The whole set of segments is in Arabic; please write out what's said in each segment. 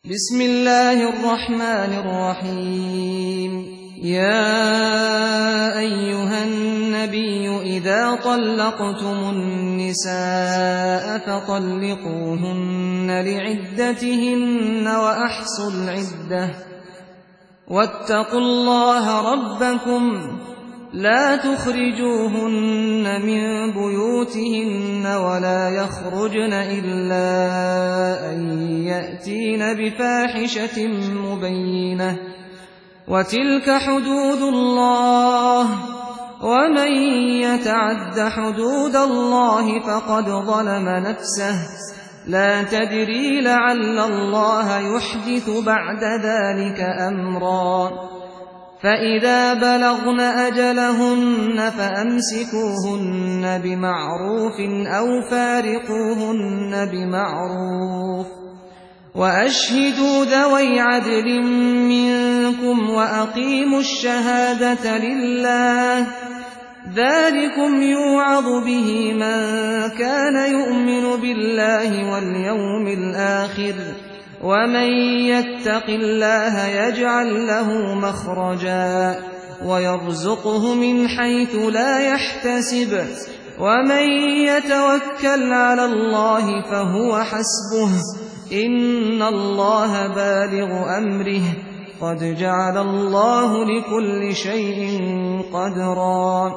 بسم الله الرحمن الرحيم. يا أيها النبي إذا طلقتم النساء فطلقوهن لعدتهن وأحصوا العدة واتقوا الله ربكم لا تخرجوهن من بيوتهن ولا يخرجن إلا أن يأتين بفاحشة مبينة وتلك حدود الله ومن يتعد حدود الله فقد ظلم نفسه لا تدري لعل الله يحدث بعد ذلك أمرا فإذا بلغن أجلهن فأمسكوهن بمعروف أو فارقوهن بمعروف وأشهدوا ذوي عدل منكم وأقيموا الشهادة لله ذلكم يوعظ به من كان يؤمن بالله واليوم الآخر ومن يتق الله يجعل له مخرجا ويرزقه من حيث لا يحتسب ومن يتوكل على الله فهو حسبه إن الله بالغ أمره قد جعل الله لكل شيء قدرا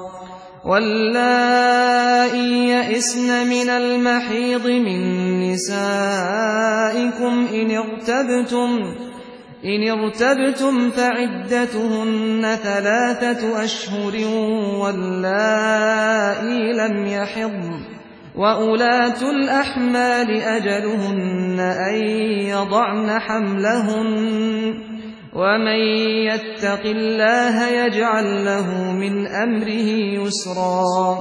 واللائي يئسن من المحيض من نسائكم إن ارتبتم فعدتهن 3 أشهر واللائي لم يحضن وأولاة الأحمال أجلهن أن يضعن حملهن ومن يتق الله يجعل له من أمره يسرا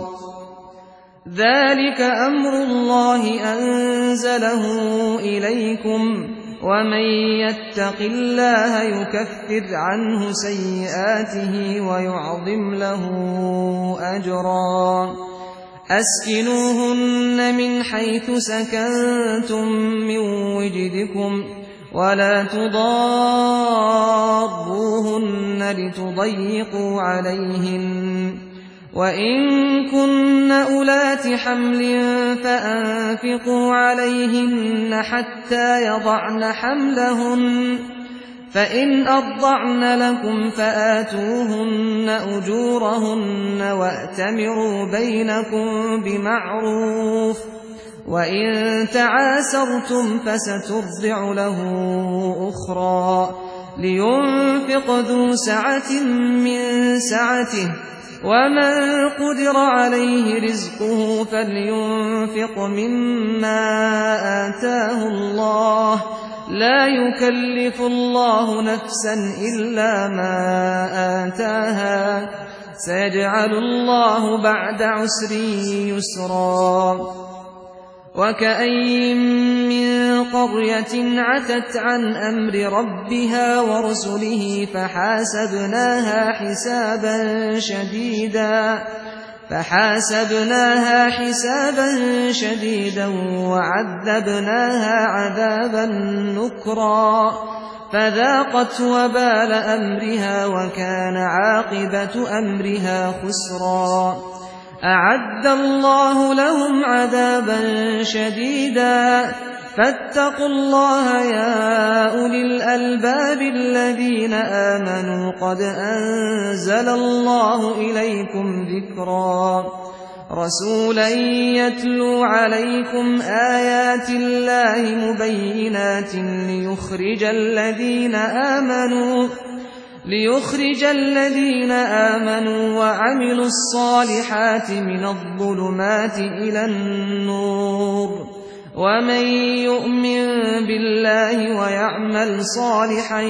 ذلك أمر الله أنزله إليكم ومن يتق الله يكفر عنه سيئاته ويعظم له أجرا أسكنوهن من حيث سكنتم من وجدكم ولا تضاروهن لتضيقوا عليهن وإن كن أولات حمل فأنفقوا عليهن حتى يضعن حملهن فإن أرضعن لكم فآتوهن أجورهن وأتمروا بينكم بمعروف وإن تعاسرتم فسترضع له أخرى لينفق ذو سعة من سعته ومن قدر عليه رزقه فلينفق مما آتاه الله لا يكلف الله نفسا إلا ما آتاها سيجعل الله بعد عسر يسرا وكأين من قرية عتت عن أمر ربها ورسله فحاسبناها حسابا شديدا وعذبناها عذابا نكرا فذاقت وبال أمرها وكان عاقبة أمرها خسرا أعد الله لهم عذابا شديدا فاتقوا الله يا أولي الألباب الذين آمنوا قد أنزل الله إليكم ذكرا رسولا يتلو عليكم آيات الله مبينات ليخرج الذين آمنوا وعملوا الصالحات من الظلمات إلى النور ومن يؤمن بالله ويعمل صالحا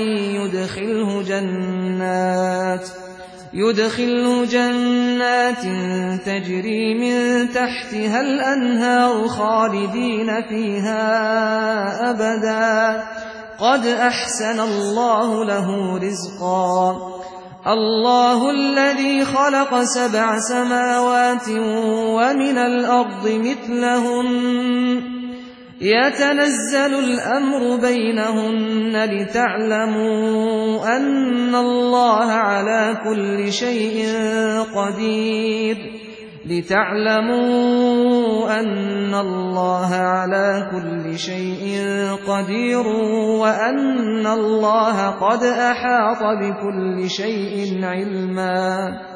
يدخله جنات تجري من تحتها الأنهار خالدين فيها أبدا قد أحسن الله له رزقا الله الذي خلق 7 سماوات ومن الأرض مثلهن يتنزل الأمر بينهن لتعلموا أن الله على كل شيء قدير وأن الله قد أحاط بكل شيء علما.